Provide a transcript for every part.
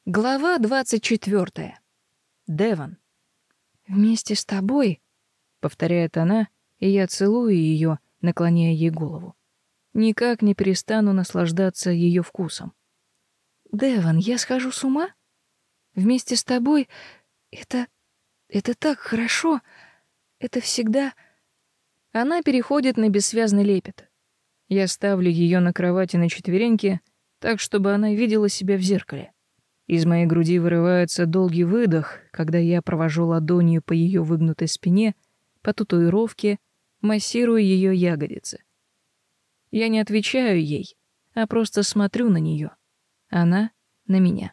Глава 24. Девон. «Вместе с тобой», — повторяет она, и я целую ее, наклоняя ей голову. Никак не перестану наслаждаться ее вкусом. «Девон, я схожу с ума? Вместе с тобой это так хорошо. Это всегда...» Она переходит на бессвязный лепет. Я ставлю ее на кровати на четвереньки, так, чтобы она видела себя в зеркале. Из моей груди вырывается долгий выдох, когда я провожу ладонью по ее выгнутой спине, по татуировке, массирую ее ягодицы. Я не отвечаю ей, а просто смотрю на нее. Она на меня.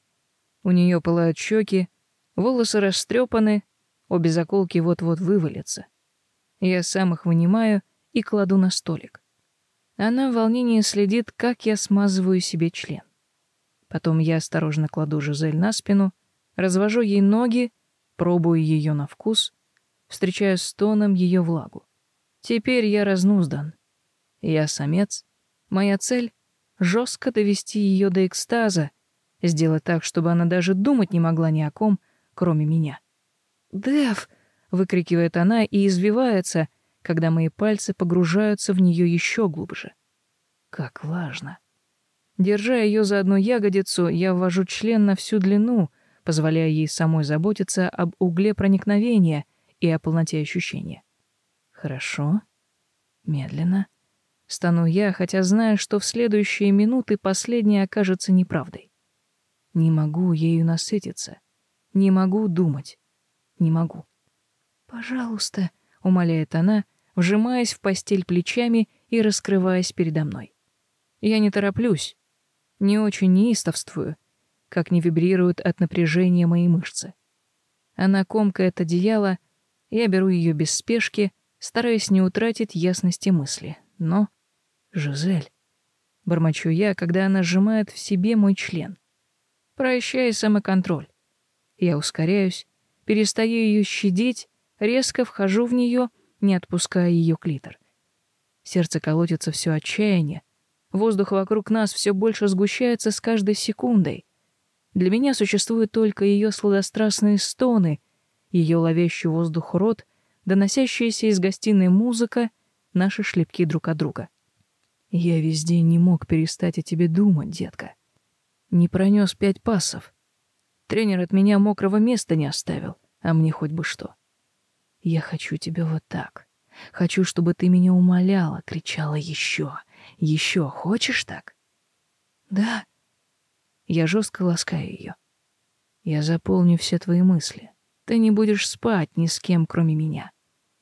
У нее пылают щеки, волосы растрепаны, обе заколки вот-вот вывалятся. Я сам их вынимаю и кладу на столик. Она в волнении следит, как я смазываю себе член. Потом я осторожно кладу Жизель на спину, развожу ей ноги, пробую ее на вкус, встречаю стоном ее влагу. Теперь я разнуздан. Я самец. Моя цель — жестко довести ее до экстаза, сделать так, чтобы она даже думать не могла ни о ком, кроме меня. «Дэв!» — выкрикивает она и извивается, когда мои пальцы погружаются в нее еще глубже. Как влажно. Держа ее за одну ягодицу, я ввожу член на всю длину, позволяя ей самой заботиться об угле проникновения и о полноте ощущения. Хорошо. Медленно. Стану я, хотя знаю, что в следующие минуты последнее окажется неправдой. Не могу ею насытиться. Не могу думать. Не могу. «Пожалуйста», — умоляет она, вжимаясь в постель плечами и раскрываясь передо мной. Я не тороплюсь. Не очень неистовствую, как не вибрируют от напряжения мои мышцы. Она комкает одеяло, я беру ее без спешки, стараясь не утратить ясности мысли. Но... «Жизель», — бормочу я, когда она сжимает в себе мой член. Прощай самоконтроль. Я ускоряюсь, перестаю ее щадить, резко вхожу в нее, не отпуская ее клитор. Сердце колотится все отчаяние. Воздух вокруг нас все больше сгущается с каждой секундой. Для меня существуют только ее сладострастные стоны, ее ловящий воздух рот, доносящаяся из гостиной музыка, наши шлепки друг от друга. Я весь день не мог перестать о тебе думать, детка. Не пронес 5 пассов. Тренер от меня мокрого места не оставил, а мне хоть бы что. Я хочу тебя вот так. Хочу, чтобы ты меня умоляла, кричала еще. Еще хочешь так? Да. Я жестко ласкаю ее. Я заполню все твои мысли. Ты не будешь спать ни с кем, кроме меня.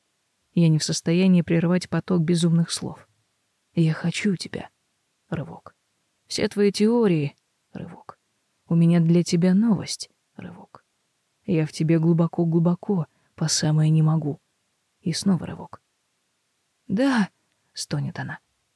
Я не в состоянии прервать поток безумных слов. Я хочу тебя. Рывок. Все твои теории. Рывок. У меня для тебя новость. Рывок. Я в тебе глубоко-глубоко, по самое не могу. И снова рывок. Да, стонет она.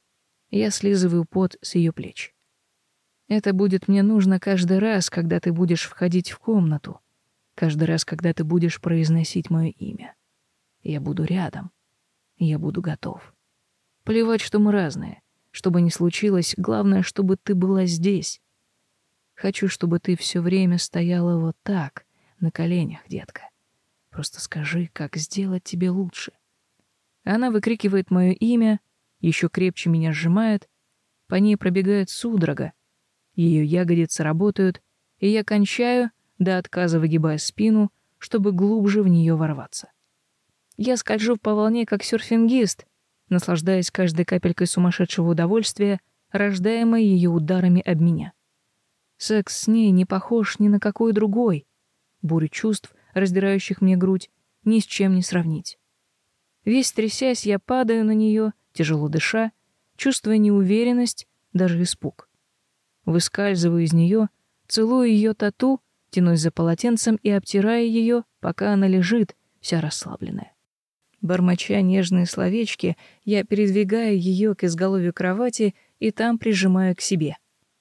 Я слизываю пот с ее плеч. Это будет мне нужно каждый раз, когда ты будешь входить в комнату, каждый раз, когда ты будешь произносить мое имя. Я буду рядом. Я буду готов. Плевать, что мы разные. Что бы ни случилось, главное, чтобы ты была здесь. Хочу, чтобы ты все время стояла вот так, на коленях, детка. Просто скажи, как сделать тебе лучше. Она выкрикивает мое имя, еще крепче меня сжимает, по ней пробегает судорога, ее ягодицы работают, и я кончаю, до отказа выгибая спину, чтобы глубже в нее ворваться. Я скольжу по волне, как серфингист, наслаждаясь каждой капелькой сумасшедшего удовольствия, рождаемой ее ударами об меня. Секс с ней не похож ни на какой другой. Бурю чувств, раздирающих мне грудь, ни с чем не сравнить. Весь трясясь, я падаю на нее, тяжело дыша, чувствуя неуверенность, даже испуг. Выскальзываю из нее, целую ее тату, тянусь за полотенцем и обтираю ее, пока она лежит, вся расслабленная. Бормоча нежные словечки, я передвигаю ее к изголовью кровати и там прижимаю к себе.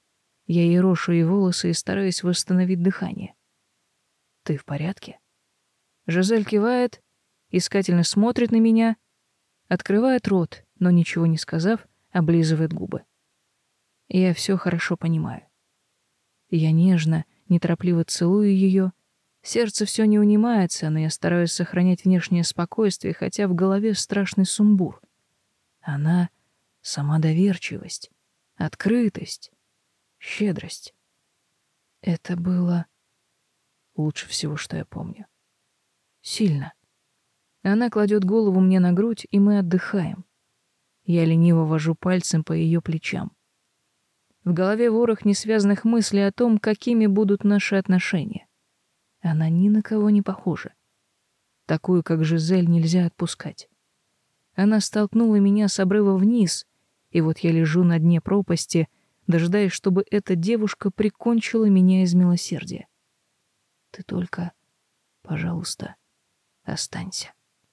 Я ерошу ей волосы и стараюсь восстановить дыхание. «Ты в порядке?» Жизель кивает, искательно смотрит на меня, открывает рот, но, ничего не сказав, облизывает губы. Я все хорошо понимаю. Я нежно, неторопливо целую ее. Сердце все не унимается, но я стараюсь сохранять внешнее спокойствие, хотя в голове страшный сумбур. Она — сама доверчивость, открытость, щедрость. Это было лучше всего, что я помню. Сильно. Она кладет голову мне на грудь, и мы отдыхаем. Я лениво вожу пальцем по ее плечам. В голове ворох несвязанных мыслей о том, какими будут наши отношения. Она ни на кого не похожа. Такую, как Жизель, нельзя отпускать. Она столкнула меня с обрыва вниз, и вот я лежу на дне пропасти, дожидаясь, чтобы эта девушка прикончила меня из милосердия. Ты только, пожалуйста, останься.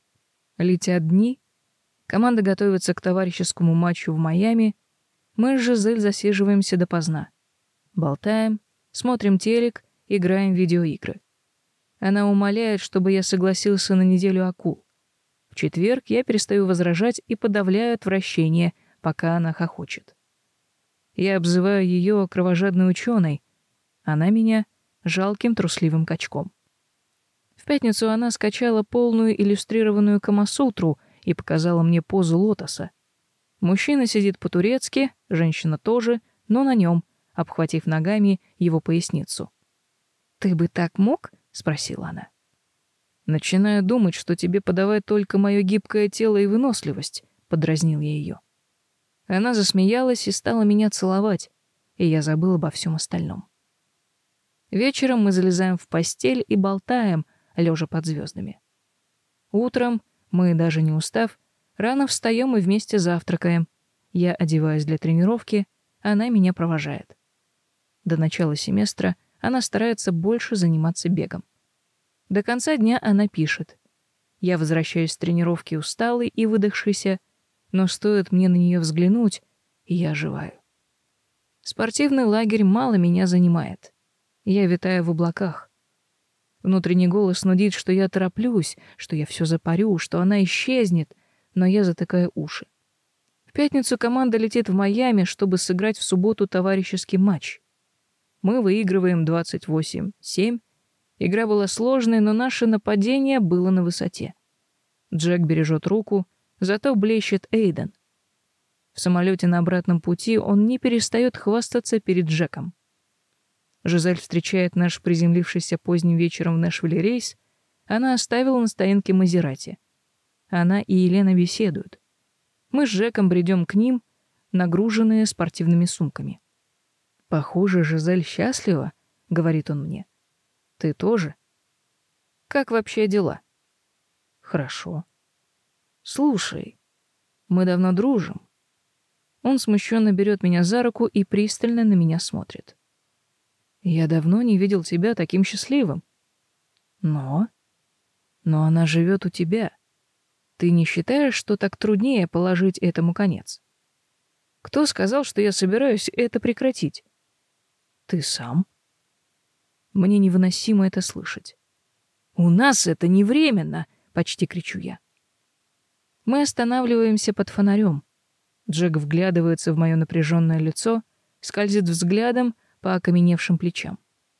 Летят дни, команда готовится к товарищескому матчу в Майами, мы с Жизель засиживаемся допоздна. Болтаем, смотрим телек, играем в видеоигры. Она умоляет, чтобы я согласился на неделю акул. В четверг я перестаю возражать и подавляю отвращение, пока она хохочет. Я обзываю ее кровожадной ученой, она меня жалким трусливым качком. В пятницу она скачала полную иллюстрированную Камасутру и показала мне позу лотоса. Мужчина сидит по-турецки, женщина тоже, но на нем, обхватив ногами его поясницу. «Ты бы так мог?» — спросила она. «Начинаю думать, что тебе подавать только мое гибкое тело и выносливость», — подразнил я ее. Она засмеялась и стала меня целовать, и я забыл обо всем остальном. Вечером мы залезаем в постель и болтаем, лежа под звездами. Утром, мы даже не устав, рано встаем и вместе завтракаем. Я одеваюсь для тренировки, она меня провожает. До начала семестра она старается больше заниматься бегом. До конца дня она пишет. Я возвращаюсь с тренировки усталый и выдохшийся, но стоит мне на нее взглянуть, и я оживаю. Спортивный лагерь мало меня занимает. Я витаю в облаках. Внутренний голос нудит, что я тороплюсь, что я все запарю, что она исчезнет, но я затыкаю уши. В пятницу команда летит в Майами, чтобы сыграть в субботу товарищеский матч. Мы выигрываем 28-7. Игра была сложной, но наше нападение было на высоте. Джек бережет руку, зато блещет Эйден. В самолете на обратном пути он не перестает хвастаться перед Джеком. Жизель встречает наш приземлившийся поздним вечером в Нэшвилле рейс. Она оставила на стоянке Мазерати. Она и Елена беседуют. Мы с Джеком бредем к ним, нагруженные спортивными сумками. «Похоже, Жизель счастлива», — говорит он мне. «Ты тоже?» «Как вообще дела?» «Хорошо». «Слушай, мы давно дружим». Он смущенно берет меня за руку и пристально на меня смотрит. «Я давно не видел тебя таким счастливым». Но она живет у тебя. Ты не считаешь, что так труднее положить этому конец? Кто сказал, что я собираюсь это прекратить? Ты сам. Мне невыносимо это слышать. У нас это не временно, почти кричу я. Мы останавливаемся под фонарем. Джек вглядывается в мое напряженное лицо, скользит взглядом по окаменевшим плечам.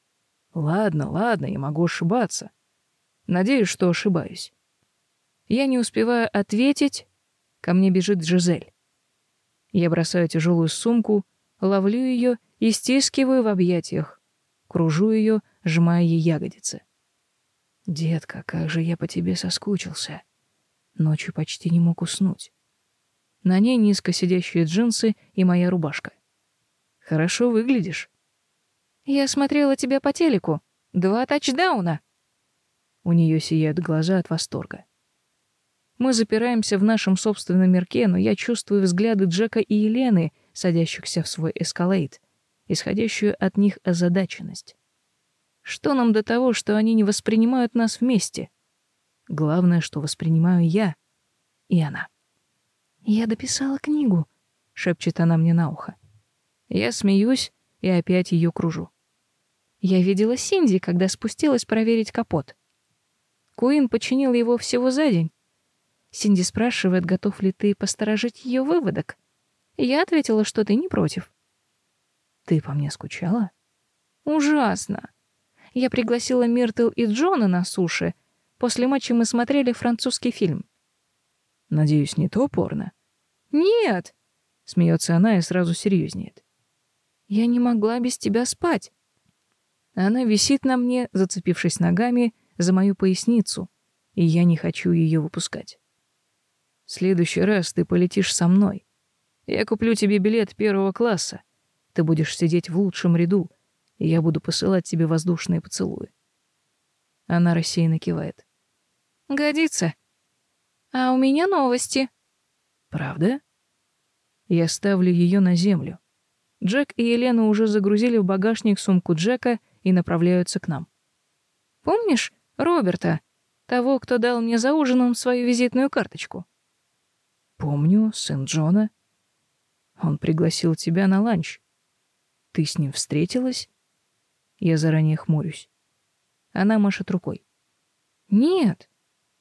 Ладно, я могу ошибаться. Надеюсь, что ошибаюсь. Я не успеваю ответить, ко мне бежит Жизель. Я бросаю тяжелую сумку, ловлю ее и стискиваю в объятиях, кружу ее, сжимая ей ягодицы. «Детка, как же я по тебе соскучился!» Ночью почти не мог уснуть. На ней низко сидящие джинсы и моя рубашка. «Хорошо выглядишь». «Я смотрела тебя по телеку. 2 тачдауна!» У нее сияют глаза от восторга. Мы запираемся в нашем собственном мирке, но я чувствую взгляды Джека и Елены, садящихся в свой эскалейд, исходящую от них озадаченность. Что нам до того, что они не воспринимают нас вместе? Главное, что воспринимаю я и она. «Я дописала книгу», — шепчет она мне на ухо. Я смеюсь и опять ее кружу. «Я видела Синди, когда спустилась проверить капот. Куин починил его всего за день. Синди спрашивает, готов ли ты посторожить ее выводок. Я ответила, что ты не против». «Ты по мне скучала?» «Ужасно. Я пригласила Миртл и Джона на суши. После матча мы смотрели французский фильм. Надеюсь, не то порно? Нет, Смеется она и сразу серьезнеет. я не могла без тебя спать. Она висит на мне, зацепившись ногами за мою поясницу, и я не хочу ее выпускать. В следующий раз ты полетишь со мной. Я куплю тебе билет 1 класса. Ты будешь сидеть в лучшем ряду, и я буду посылать тебе воздушные поцелуи. Она рассеянно кивает. Годится. А у меня новости. Правда? Я ставлю ее на землю. Джек и Елена уже загрузили в багажник сумку Джека и направляются к нам. Помнишь Роберта, того, кто дал мне за ужином свою визитную карточку? Помню, сын Джона. Он пригласил тебя на ланч. Ты с ним встретилась? Я заранее хмурюсь. Она машет рукой. Нет.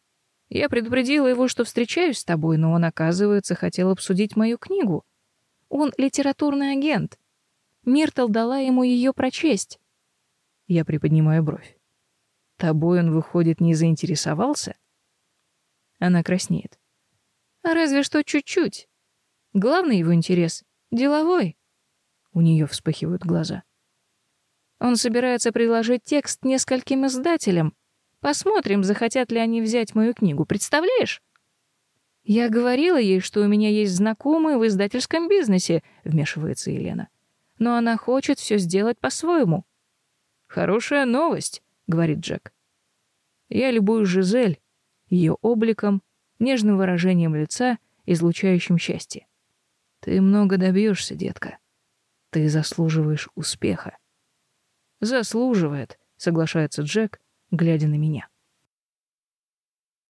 Я предупредила его, что встречаюсь с тобой, но он, оказывается, хотел обсудить мою книгу. Он литературный агент. Миртл дала ему ее прочесть. Я приподнимаю бровь. Тобой он, выходит, не заинтересовался? Она краснеет. А разве что чуть-чуть. Главный его интерес — деловой. У нее вспыхивают глаза. Он собирается предложить текст нескольким издателям. Посмотрим, захотят ли они взять мою книгу. Представляешь? Я говорила ей, что у меня есть знакомые в издательском бизнесе, вмешивается Елена. Но она хочет все сделать по-своему. Хорошая новость, говорит Джек. Я любуюсь Жизель, ее обликом, нежным выражением лица, излучающим счастье. Ты много добьешься, детка. Ты заслуживаешь успеха. Заслуживает, соглашается Джек, глядя на меня.